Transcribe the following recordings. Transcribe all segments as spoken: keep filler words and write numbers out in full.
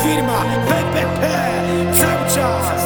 firma P P P cały czas.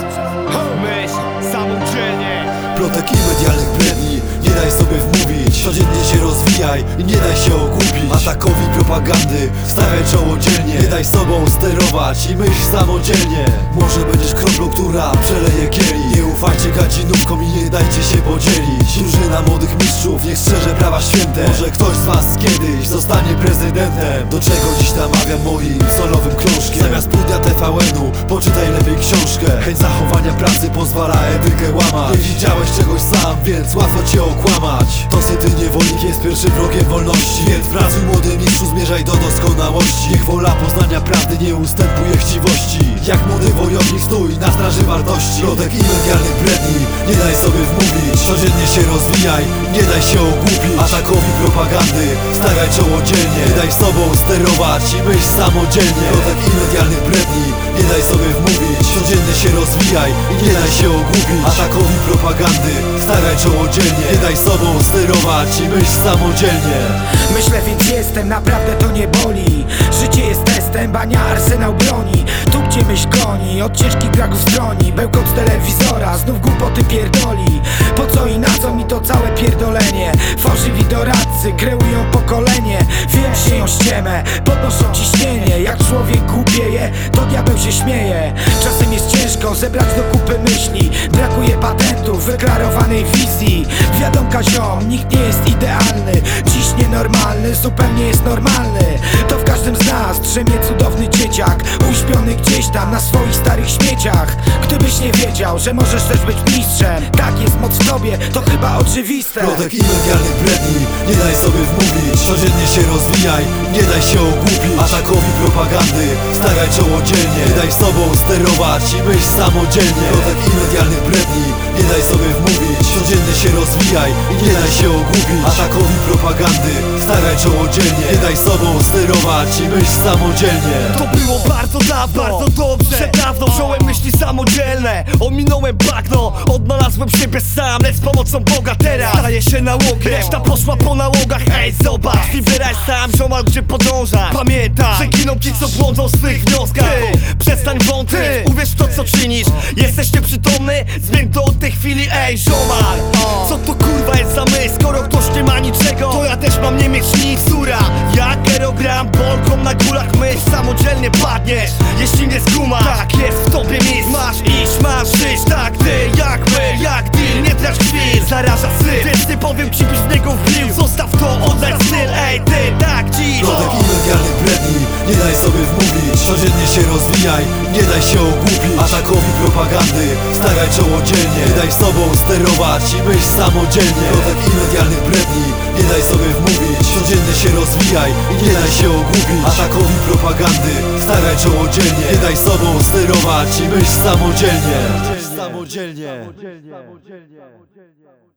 Myśl samodzielnie. Plotek i medialnych bredni nie daj sobie wmówić. Codziennie się rozwijaj i nie daj się ogłupić. Atakowi propagandy stawiaj czoło dzielnie. Nie daj sobą sterować i myśl samodzielnie. Może będziesz kroplą, która przeleje kielich. Nie ufajcie gadzinówkom i nie dajcie się podzielić. Drużyna młodych mistrzów niech strzeże prawa święte. Może ktoś z was kiedyś zostanie prezydentem. Do czego dziś namawiam moim solowym krążkiem. Zamiast studia T V N-u poczytaj lepiej książkę. Chęć zachowania pracy pozwala etykę łamać. Nie widziałeś czegoś sam, więc łatwo cię okłamać. To se ty niewolnik jest pierwszym wrogiem wolności. Więc pracuj młody mistrzu, zmierzaj do doskonałości. Niech wola poznania prawdy nie ustępuje chciwości. Jak młody wojownik stój na straży wartości. Plotek i medialnych bredni nie daj sobie wmówić. Codziennie się rozwijaj, nie daj się ogłupić. Atakowi propagandy stawiaj czoło dzielnie. Nie daj sobą sterować i myśl samodzielnie. Plotek i medialnych bredni nie daj sobie wmówić. Codziennie się rozwijaj i nie daj się ogłupić. Atakowi propagandy stawiaj czoło dzielnie. Nie daj sobą sterować i myśl samodzielnie. Myślę, więc jestem, naprawdę to nie boli. Życie jest testem, bania arsenał broni. Tu gdzie myśl goni, od ciężkich dragów stroni. Bełkot z telewizora, znów głupoty pierdoli. Po co i na co mi to całe pierdolenie? Fałszywi doradcy kreują pokolenie. Wiem, sieją ściemę, podnoszą ciśnienie. Jak człowiek głupieje, to diabeł się śmieje. Czasem jest ciężko zebrać do kupy myśli. Brakuje patentów, wyklarowanej wizji. Wiadomka ziom, nikt nie jest idealny. Dziś nienormalny, zupełnie jest normalny. To w każdym z nas drzemie cudowny dzieciak, uśpiony gdzieś tam na swoich starych śmieciach. Gdybyś nie wiedział, że możesz też być mistrzem. Tak, jest moc w tobie, to chyba oczywiste. Plotek i medialnych bredni nie daj sobie wmówić. Codziennie się rozwijaj, nie daj się ogłupić. Atakowi propagandy stawiaj czoło dzielnie. Nie daj sobą sterować i myśl samodzielnie. Plotek i medialnych bredni nie daj sobie wmówić. Codziennie się rozwijaj i nie daj się ogłupić. Atakowi propagandy stawiaj czoło dzielnie. Nie daj sobą sterować i myśl samodzielnie. To było bardzo dawno, bardzo dobrze. Przed dawno wziąłem myśli samodzielne. Ominąłem bagno, odnalazłem siebie sam. Lecz z pomocą Boga teraz staję się nałogiem. Reszta poszła po nałogach, ej zobacz. Wybrać sam, ziomal gdzie podąża. Pamiętaj, że giną ci co błądzą w swych wnioskach. Ty, przestań wątpić, uwierz w to co czynisz. Jesteś nieprzytomny, zmień to od tej chwili, ej ziomal. Co to kurwa jest za myśl, skoro ktoś nie ma niczego? To ja też mam nie mieć nic, sura. Jak aerogram, bolką na górach myśl. Samodzielnie padniesz, jeśli nie skuma. Tak jest w tobie miejsc, masz iść, masz żyć. Tak ty, jak my, jak deal, nie trać chwil. Zaraża syf, więc nie powiem ci byś w niego wbił. Zostaw to, oddaj styl, ej ty, tak dziś. Plotek i medialnych bredni nie daj sobie wmówić. Codziennie się rozwijaj, nie daj się ogłupić. Atakowi propagandy stawiaj czoło dzielnie. Nie daj sobą sterować i myśl samodzielnie. Plotek i medialnych bredni nie daj sobie wmówić. Codziennie się rozwijaj i nie daj się ogłupić. Atakowi propagandy stawiaj czoło dzielnie. Nie daj sobą sterować i myśl samodzielnie. Samodzielnie.